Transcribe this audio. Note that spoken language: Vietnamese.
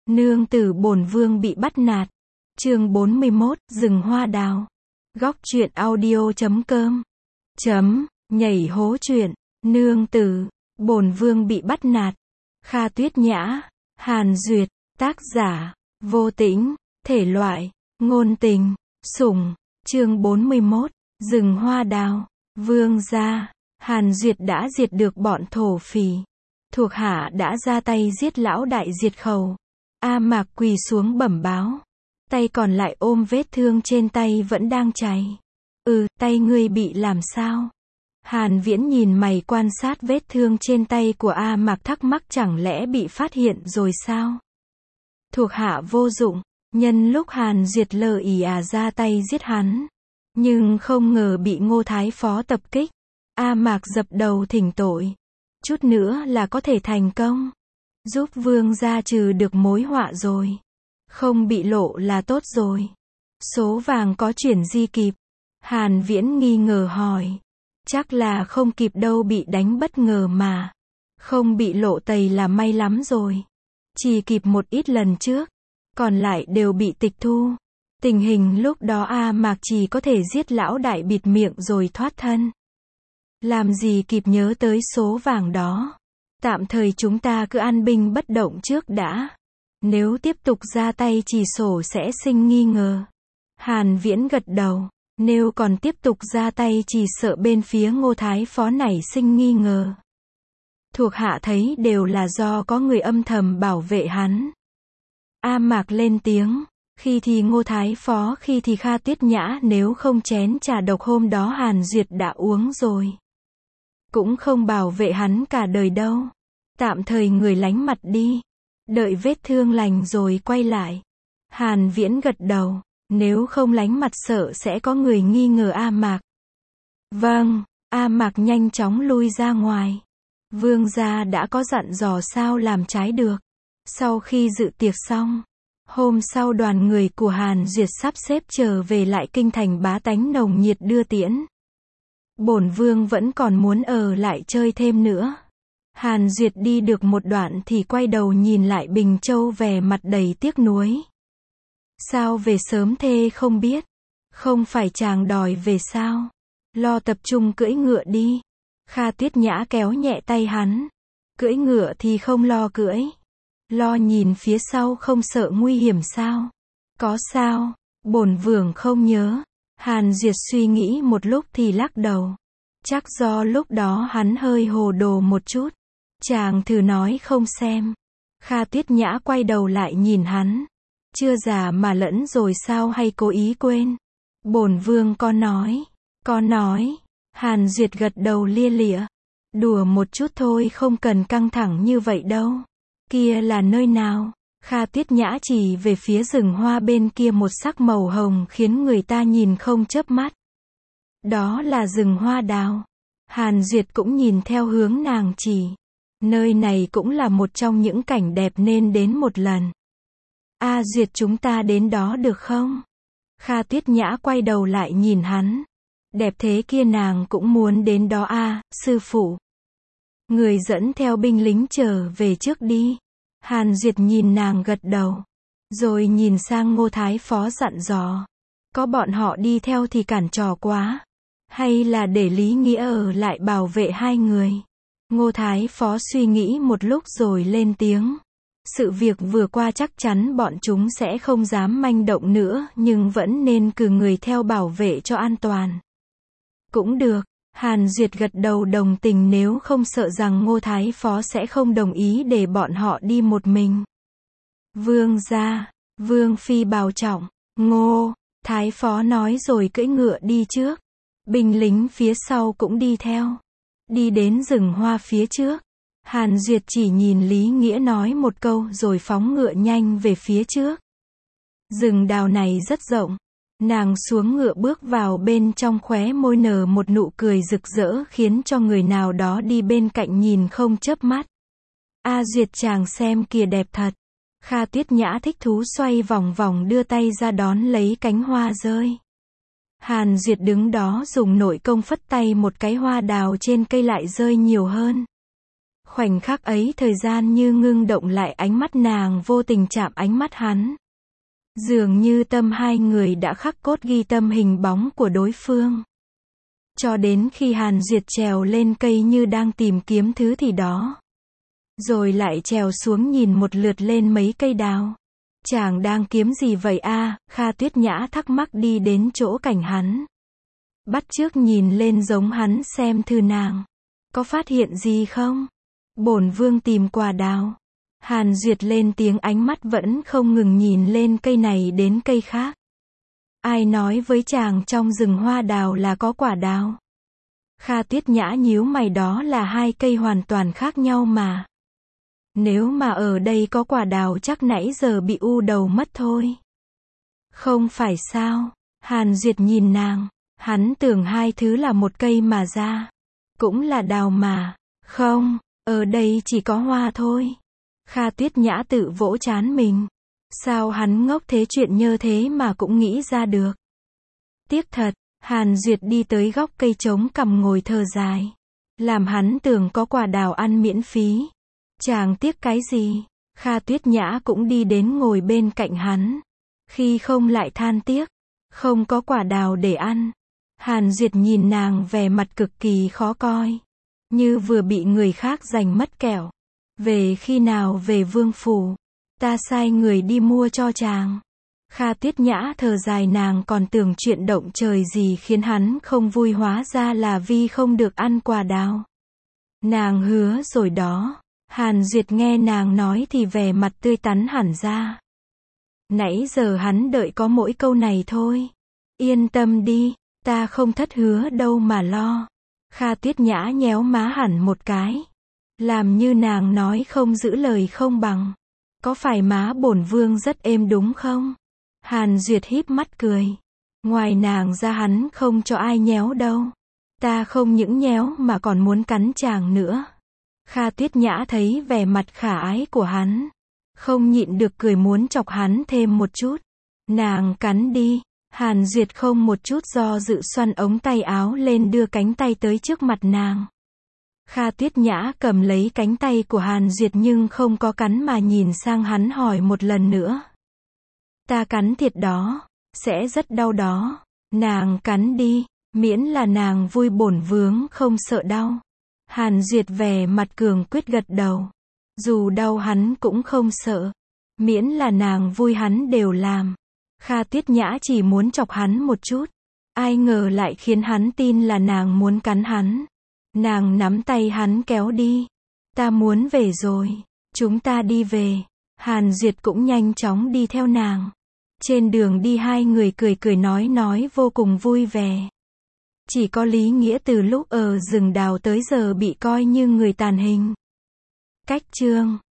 Nương tử bổn vương bị bắt nạt. Chương 41, rừng hoa đào. Góc truyện audio.com. Nhảy hố truyện. Nương tử bổn vương bị bắt nạt. Kha Tuyết Nhã, Hàn Duyệt. Tác giả, Vô Tĩnh. Thể loại, ngôn tình, sủng. Chương 41, rừng hoa đào. Vương gia, Hàn Duyệt đã diệt được bọn thổ phỉ. Thuộc hạ đã ra tay giết lão đại diệt khẩu. A Mạc quỳ xuống bẩm báo. Tay còn lại ôm vết thương trên tay vẫn đang chảy. Tay ngươi bị làm sao? Hàn Viễn nhìn mày quan sát vết thương trên tay của A Mạc thắc mắc chẳng lẽ bị phát hiện rồi sao? Thuộc hạ vô dụng, nhân lúc Hàn Duyệt lờ ì ra tay giết hắn. Nhưng không ngờ bị Ngô Thái Phó tập kích. A Mạc dập đầu thỉnh tội. Chút nữa là có thể thành công. Giúp vương gia trừ được mối họa rồi. Không bị lộ là tốt rồi. Số vàng có chuyển di kịp. Hàn Viễn nghi ngờ hỏi. Chắc là không kịp đâu, bị đánh bất ngờ mà. Không bị lộ tẩy là may lắm rồi. Chỉ kịp một ít lần trước. Còn lại đều bị tịch thu. Tình hình lúc đó A Mạc chỉ có thể giết lão đại bịt miệng rồi thoát thân. Làm gì kịp nhớ tới số vàng đó. Tạm thời chúng ta cứ an binh bất động trước đã. Nếu tiếp tục ra tay chỉ sổ sẽ sinh nghi ngờ. Hàn Viễn gật đầu. Nếu còn tiếp tục ra tay chỉ sợ bên phía Ngô Thái Phó nảy sinh nghi ngờ. Thuộc hạ thấy đều là do có người âm thầm bảo vệ hắn. A Mạc lên tiếng. Khi thì Ngô Thái Phó, khi thì Kha Tuyết Nhã, nếu không chén trà độc hôm đó Hàn Duyệt đã uống rồi. Cũng không bảo vệ hắn cả đời đâu. Tạm thời người lánh mặt đi. Đợi vết thương lành rồi quay lại. Hàn Viễn gật đầu. Nếu không lánh mặt sợ sẽ có người nghi ngờ A Mạc. Vâng, A Mạc nhanh chóng lui ra ngoài. Vương gia đã có dặn dò sao làm trái được. Sau khi dự tiệc xong, hôm sau đoàn người của Hàn Duyệt sắp xếp trở về lại kinh thành, bá tánh nồng nhiệt đưa tiễn. Bổn vương vẫn còn muốn ở lại chơi thêm nữa. Hàn Duyệt đi được một đoạn thì quay đầu nhìn lại Bình Châu vẻ mặt đầy tiếc nuối. Sao về sớm thế không biết? Không phải chàng đòi về sao? Lo tập trung cưỡi ngựa đi. Kha Tuyết Nhã kéo nhẹ tay hắn. Cưỡi ngựa thì không lo cưỡi. Lo nhìn phía sau không sợ nguy hiểm sao? Có sao? Bổn vương không nhớ. Hàn Duyệt suy nghĩ một lúc thì lắc đầu. Chắc do lúc đó hắn hơi hồ đồ một chút. Chàng thử nói không xem. Kha Tuyết Nhã quay đầu lại nhìn hắn. Chưa già mà lẫn rồi sao, hay cố ý quên? Bổn vương có nói. Hàn Duyệt gật đầu lia lịa. Đùa một chút thôi, không cần căng thẳng như vậy đâu. Kia là nơi nào? Kha Tuyết Nhã chỉ về phía rừng hoa bên kia một sắc màu hồng khiến người ta nhìn không chớp mắt. Đó là rừng hoa đào. Hàn Duyệt cũng nhìn theo hướng nàng chỉ. Nơi này cũng là một trong những cảnh đẹp nên đến một lần. A Duyệt, chúng ta đến đó được không? Kha Tuyết Nhã quay đầu lại nhìn hắn. Đẹp thế kia nàng cũng muốn đến đó à, sư phụ. Người dẫn theo binh lính trở về trước đi. Hàn Duyệt nhìn nàng gật đầu. Rồi nhìn sang Ngô Thái Phó dặn dò. Có bọn họ đi theo thì cản trò quá. Hay là để Lý Nghĩa ở lại bảo vệ hai người? Ngô Thái Phó suy nghĩ một lúc rồi lên tiếng. Sự việc vừa qua chắc chắn bọn chúng sẽ không dám manh động nữa, nhưng vẫn nên cử người theo bảo vệ cho an toàn. Cũng được. Hàn Duyệt gật đầu đồng tình, nếu không sợ rằng Ngô Thái Phó sẽ không đồng ý để bọn họ đi một mình. Vương gia, Vương phi bảo trọng. Ngô Thái Phó nói rồi cưỡi ngựa đi trước. Binh lính phía sau cũng đi theo. Đi đến rừng hoa phía trước. Hàn Duyệt chỉ nhìn Lý Nghĩa nói một câu rồi phóng ngựa nhanh về phía trước. Rừng đào này rất rộng. Nàng xuống ngựa bước vào bên trong, khóe môi nở một nụ cười rực rỡ khiến cho người nào đó đi bên cạnh nhìn không chớp mắt. A Duyệt, chàng xem kìa, đẹp thật. Kha Tuyết Nhã thích thú xoay vòng vòng đưa tay ra đón lấy cánh hoa rơi. Hàn Duyệt đứng đó dùng nội công phất tay một cái, hoa đào trên cây lại rơi nhiều hơn. Khoảnh khắc ấy thời gian như ngưng động lại, ánh mắt nàng vô tình chạm ánh mắt hắn. Dường như tâm hai người đã khắc cốt ghi tâm hình bóng của đối phương. Cho đến khi Hàn Duyệt trèo lên cây như đang tìm kiếm thứ gì đó. Rồi lại trèo xuống nhìn một lượt lên mấy cây đào. Chàng đang kiếm gì vậy a? Kha Tuyết Nhã thắc mắc đi đến chỗ cạnh hắn. Bắt chước nhìn lên giống hắn xem thư nàng. Có phát hiện gì không? Bổn vương tìm quả đào. Hàn Duyệt lên tiếng, ánh mắt vẫn không ngừng nhìn lên cây này đến cây khác. Ai nói với chàng trong rừng hoa đào là có quả đào? Kha Tuyết Nhã nhíu mày, đó là hai cây hoàn toàn khác nhau mà. Nếu mà ở đây có quả đào chắc nãy giờ bị u đầu mất thôi. Không phải sao? Hàn Duyệt nhìn nàng. Hắn tưởng hai thứ là một cây mà ra. Cũng là đào mà. Không, ở đây chỉ có hoa thôi. Kha Tuyết Nhã tự vỗ trán mình. Sao hắn ngốc thế, chuyện như thế mà cũng nghĩ ra được. Tiếc thật. Hàn Duyệt đi tới góc cây trống cằm ngồi thở dài. Làm hắn tưởng có quả đào ăn miễn phí. Chàng tiếc cái gì? Kha Tuyết Nhã cũng đi đến ngồi bên cạnh hắn. Khi không lại than tiếc. Không có quả đào để ăn. Hàn Duyệt nhìn nàng vẻ mặt cực kỳ khó coi. Như vừa bị người khác giành mất kẹo. Về khi nào về vương phủ? Ta sai người đi mua cho chàng. Kha Tuyết Nhã thở dài, nàng còn tưởng chuyện động trời gì khiến hắn không vui, hóa ra là vì không được ăn quả đào. Nàng hứa rồi đó. Hàn Duyệt nghe nàng nói thì vẻ mặt tươi tắn hẳn ra. Nãy giờ hắn đợi có mỗi câu này thôi. Yên tâm đi, ta không thất hứa đâu mà lo. Kha Tuyết Nhã nhéo má hẳn một cái. Làm như nàng nói không giữ lời không bằng. Có phải má bổn vương rất êm đúng không? Hàn Duyệt híp mắt cười. Ngoài nàng ra hắn không cho ai nhéo đâu. Ta không những nhéo mà còn muốn cắn chàng nữa. Kha Tuyết Nhã thấy vẻ mặt khả ái của hắn. Không nhịn được cười, muốn chọc hắn thêm một chút. Nàng cắn đi. Hàn Duyệt không một chút do dự xoăn ống tay áo lên, đưa cánh tay tới trước mặt nàng. Kha Tuyết Nhã cầm lấy cánh tay của Hàn Duyệt nhưng không có cắn mà nhìn sang hắn hỏi một lần nữa. Ta cắn thiệt đó. Sẽ rất đau đó. Nàng cắn đi. Miễn là nàng vui, bổn vương không sợ đau. Hàn Duyệt vẻ mặt cường quyết gật đầu. Dù đau hắn cũng không sợ. Miễn là nàng vui hắn đều làm. Kha Tuyết Nhã chỉ muốn chọc hắn một chút. Ai ngờ lại khiến hắn tin là nàng muốn cắn hắn. Nàng nắm tay hắn kéo đi. Ta muốn về rồi. Chúng ta đi về. Hàn Duyệt cũng nhanh chóng đi theo nàng. Trên đường đi hai người cười cười nói vô cùng vui vẻ. Chỉ có Lý Nghĩa từ lúc ở rừng đào tới giờ bị coi như người tàn hình. Cách chương